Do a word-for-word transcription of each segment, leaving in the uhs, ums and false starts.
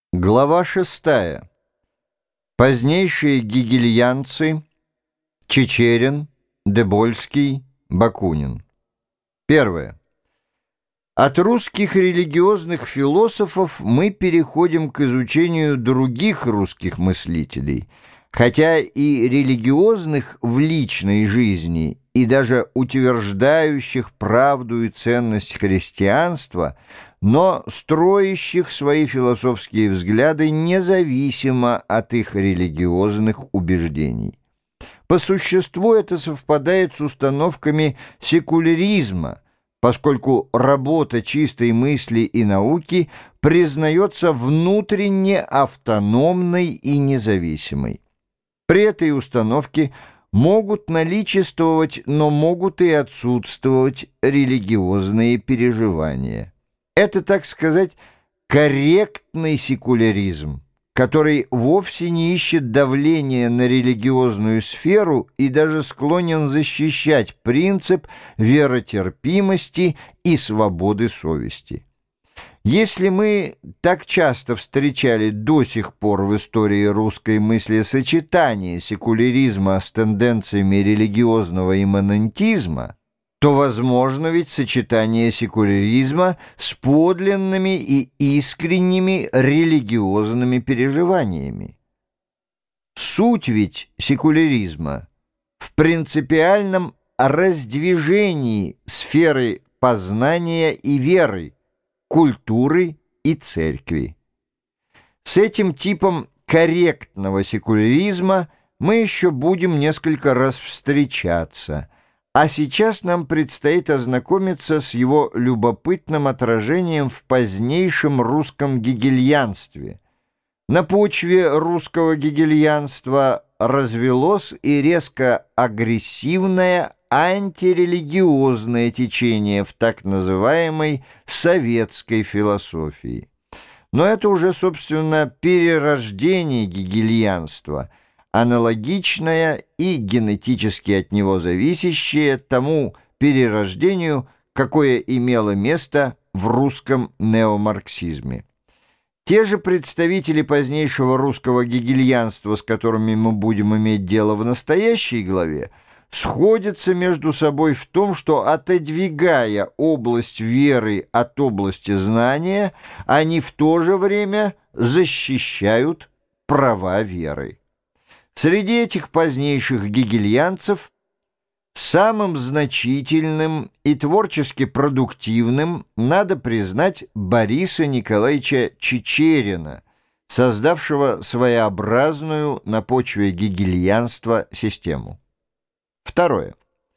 Глава шестая. Позднейшие гегельянцы Чичерин, Дебольский, Бакунин. Первое. От русских религиозных философов мы переходим к изучению других русских мыслителей, хотя и религиозных в личной жизни, и даже утверждающих правду и ценность христианства, но строящих свои философские взгляды независимо от их религиозных убеждений. По существу это совпадает с установками секуляризма, поскольку работа чистой мысли и науки признается внутренне автономной и независимой. При этой установке могут наличествовать, но могут и отсутствовать религиозные переживания. Это, так сказать, корректный секуляризм, который вовсе не ищет давления на религиозную сферу и даже склонен защищать принцип веротерпимости и свободы совести. Если мы так часто встречали до сих пор в истории русской мысли сочетание секуляризма с тенденциями религиозного имманентизма, то возможно ведь сочетание секуляризма с подлинными и искренними религиозными переживаниями. Суть ведь секуляризма в принципиальном раздвижении сферы познания и веры, культуры и церкви. С этим типом корректного секуляризма мы еще будем несколько раз встречаться, а сейчас нам предстоит ознакомиться с его любопытным отражением в позднейшем русском гегельянстве. На почве русского гегельянства развелось и резко агрессивное антирелигиозное течение в так называемой советской философии. Но это уже, собственно, перерождение гегельянства, аналогичное и генетически от него зависящее тому перерождению, какое имело место в русском неомарксизме. Те же представители позднейшего русского гегельянства, с которыми мы будем иметь дело в настоящей главе, сходятся между собой в том, что, отодвигая область веры от области знания, они в то же время защищают права веры. Среди этих позднейших гегельянцев самым значительным и творчески продуктивным надо признать Бориса Николаевича Чичерина, создавшего своеобразную на почве гегельянства систему. Второе.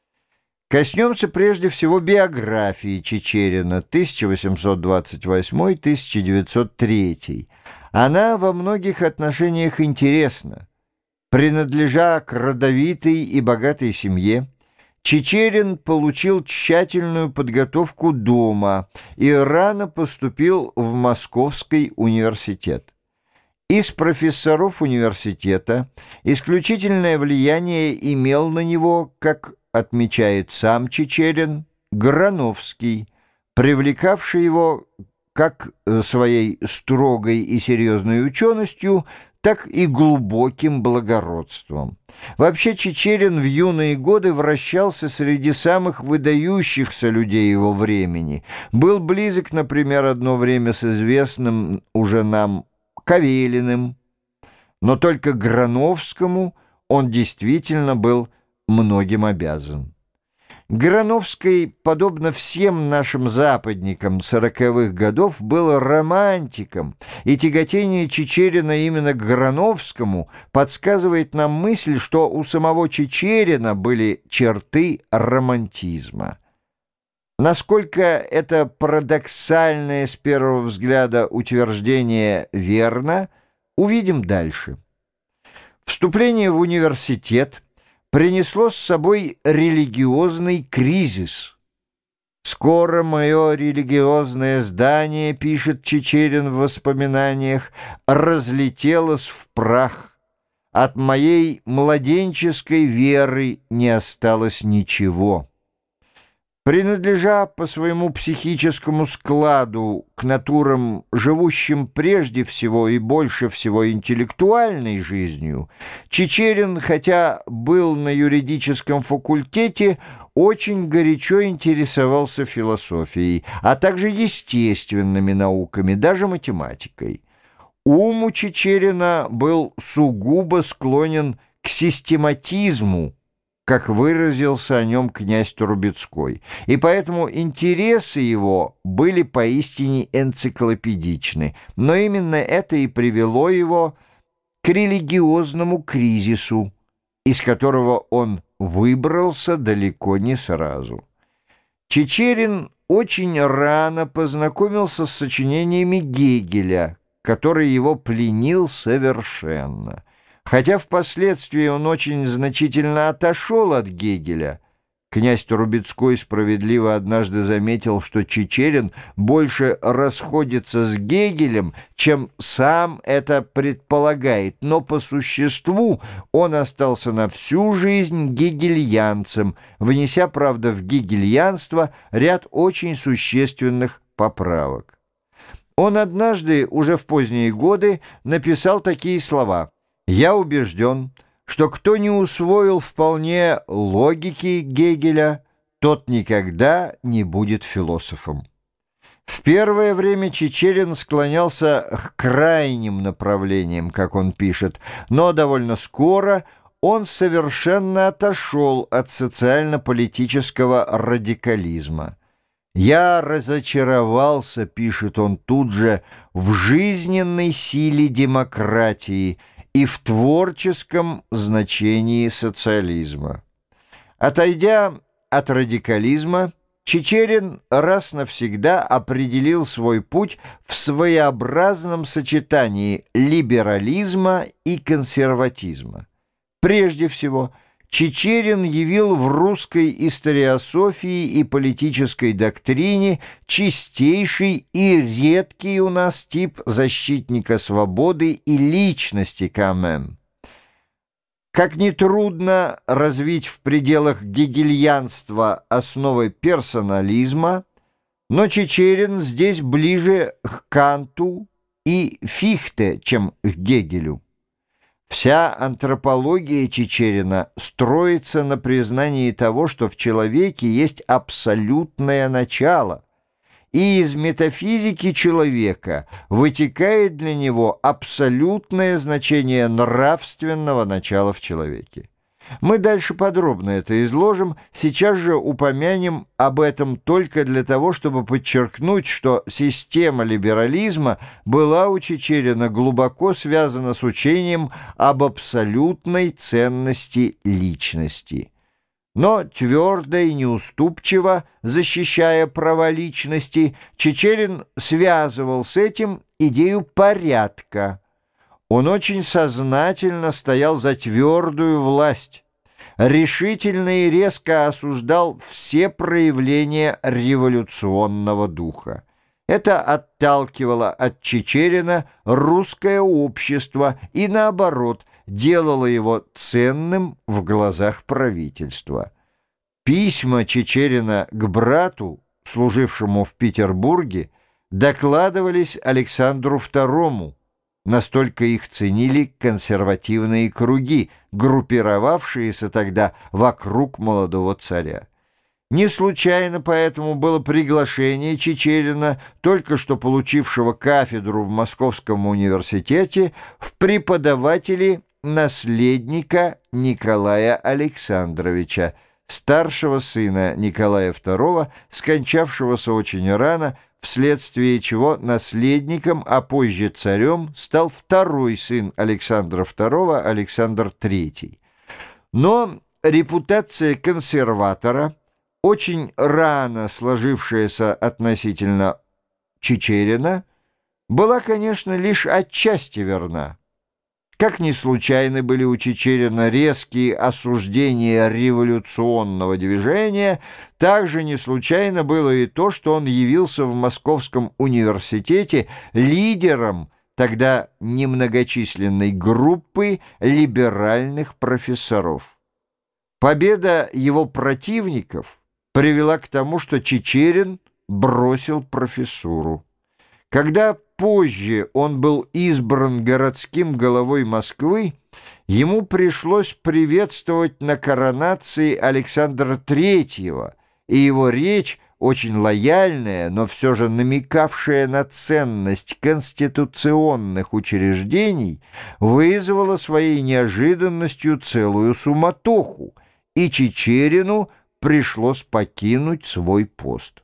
Коснемся прежде всего биографии Чичерина тысяча восемьсот двадцать восьмой — тысяча девятьсот третий. Она во многих отношениях интересна. Принадлежа к родовитой и богатой семье, Чичерин получил тщательную подготовку дома и рано поступил в Московский университет. Из профессоров университета исключительное влияние имел на него, как отмечает сам Чичерин, Грановский, привлекавший его как своей строгой и серьезной ученостью, так и глубоким благородством. Вообще Чичерин в юные годы вращался среди самых выдающихся людей его времени, был близок, например, одно время с известным уже нам Кавелиным, но только Грановскому он действительно был многим обязан. Грановский, подобно всем нашим западникам сороковых годов, был романтиком, и тяготение Чичерина именно к Грановскому подсказывает нам мысль, что у самого Чичерина были черты романтизма. Насколько это парадоксальное с первого взгляда утверждение верно, увидим дальше. Вступление в университет принесло с собой религиозный кризис. «Скоро мое религиозное здание, — пишет Чичерин в воспоминаниях, — разлетелось в прах. От моей младенческой веры не осталось ничего». Принадлежа по своему психическому складу к натурам, живущим прежде всего и больше всего интеллектуальной жизнью, Чичерин, хотя был на юридическом факультете, очень горячо интересовался философией, а также естественными науками, даже математикой. Ум у Чичерина был сугубо склонен к систематизму, как выразился о нем князь Трубецкой, и поэтому интересы его были поистине энциклопедичны, но именно это и привело его к религиозному кризису, из которого он выбрался далеко не сразу. Чичерин очень рано познакомился с сочинениями Гегеля, который его пленил совершенно. Хотя впоследствии он очень значительно отошел от Гегеля, князь Трубецкой справедливо однажды заметил, что Чичерин больше расходится с Гегелем, чем сам это предполагает, но по существу он остался на всю жизнь гегельянцем, внеся, правда, в гегельянство ряд очень существенных поправок. Он однажды, уже в поздние годы, написал такие слова: «Я убежден, что кто не усвоил вполне логики Гегеля, тот никогда не будет философом». В первое время Чичерин склонялся к крайним направлениям, как он пишет, но довольно скоро он совершенно отошел от социально-политического радикализма. «Я разочаровался», — пишет он тут же, — «в жизненной силе демократии и в творческом значении социализма». Отойдя от радикализма, Чичерин раз навсегда определил свой путь в своеобразном сочетании либерализма и консерватизма. Прежде всего, Чичерин явил в русской историософии и политической доктрине чистейший и редкий у нас тип защитника свободы и личности Камен. Как нетрудно развить в пределах гегельянства основы персонализма, но Чичерин здесь ближе к Канту и Фихте, чем к Гегелю. Вся антропология Чичерина строится на признании того, что в человеке есть абсолютное начало, и из метафизики человека вытекает для него абсолютное значение нравственного начала в человеке. Мы дальше подробно это изложим, сейчас же упомянем об этом только для того, чтобы подчеркнуть, что система либерализма была у Чичерина глубоко связана с учением об абсолютной ценности личности. Но твердо и неуступчиво, защищая права личности, Чичерин связывал с этим идею порядка. Он очень сознательно стоял за твердую власть, решительно и резко осуждал все проявления революционного духа. Это отталкивало от Чичерина русское общество и, наоборот, делало его ценным в глазах правительства. Письма Чичерина к брату, служившему в Петербурге, докладывались Александру второму. Настолько их ценили консервативные круги, группировавшиеся тогда вокруг молодого царя. Не случайно поэтому было приглашение Чичерина, только что получившего кафедру в Московском университете, в преподаватели наследника Николая Александровича, старшего сына Николая второго, скончавшегося очень рано, вследствие чего наследником, а позже царем, стал второй сын Александра второго, Александр третий. Но репутация консерватора, очень рано сложившаяся относительно Чичерина, была, конечно, лишь отчасти верна. Как ни случайны были у Чичерина резкие осуждения революционного движения, так же не случайно было и то, что он явился в Московском университете лидером тогда немногочисленной группы либеральных профессоров. Победа его противников привела к тому, что Чичерин бросил профессуру. Когда позже он был избран городским головой Москвы, ему пришлось приветствовать на коронации Александра Третьего, и его речь, очень лояльная, но все же намекавшая на ценность конституционных учреждений, вызвала своей неожиданностью целую суматоху, и Чичерину пришлось покинуть свой пост.